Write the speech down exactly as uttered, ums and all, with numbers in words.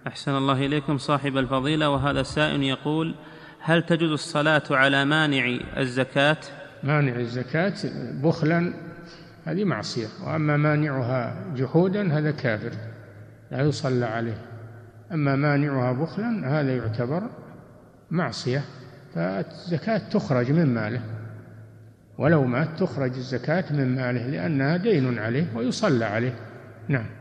أحسن الله إليكم صاحب الفضيلة، وهذا السائل يقول: هل تجوز الصلاة على مانع الزكاة؟ مانع الزكاة بخلا هذه معصية، وأما مانعها جحودا هذا كافر لا يصلى عليه. أما مانعها بخلا هذا يعتبر معصية، فالزكاة تخرج من ماله، ولو مات تخرج الزكاة من ماله لأنها دين عليه ويصلى عليه. نعم.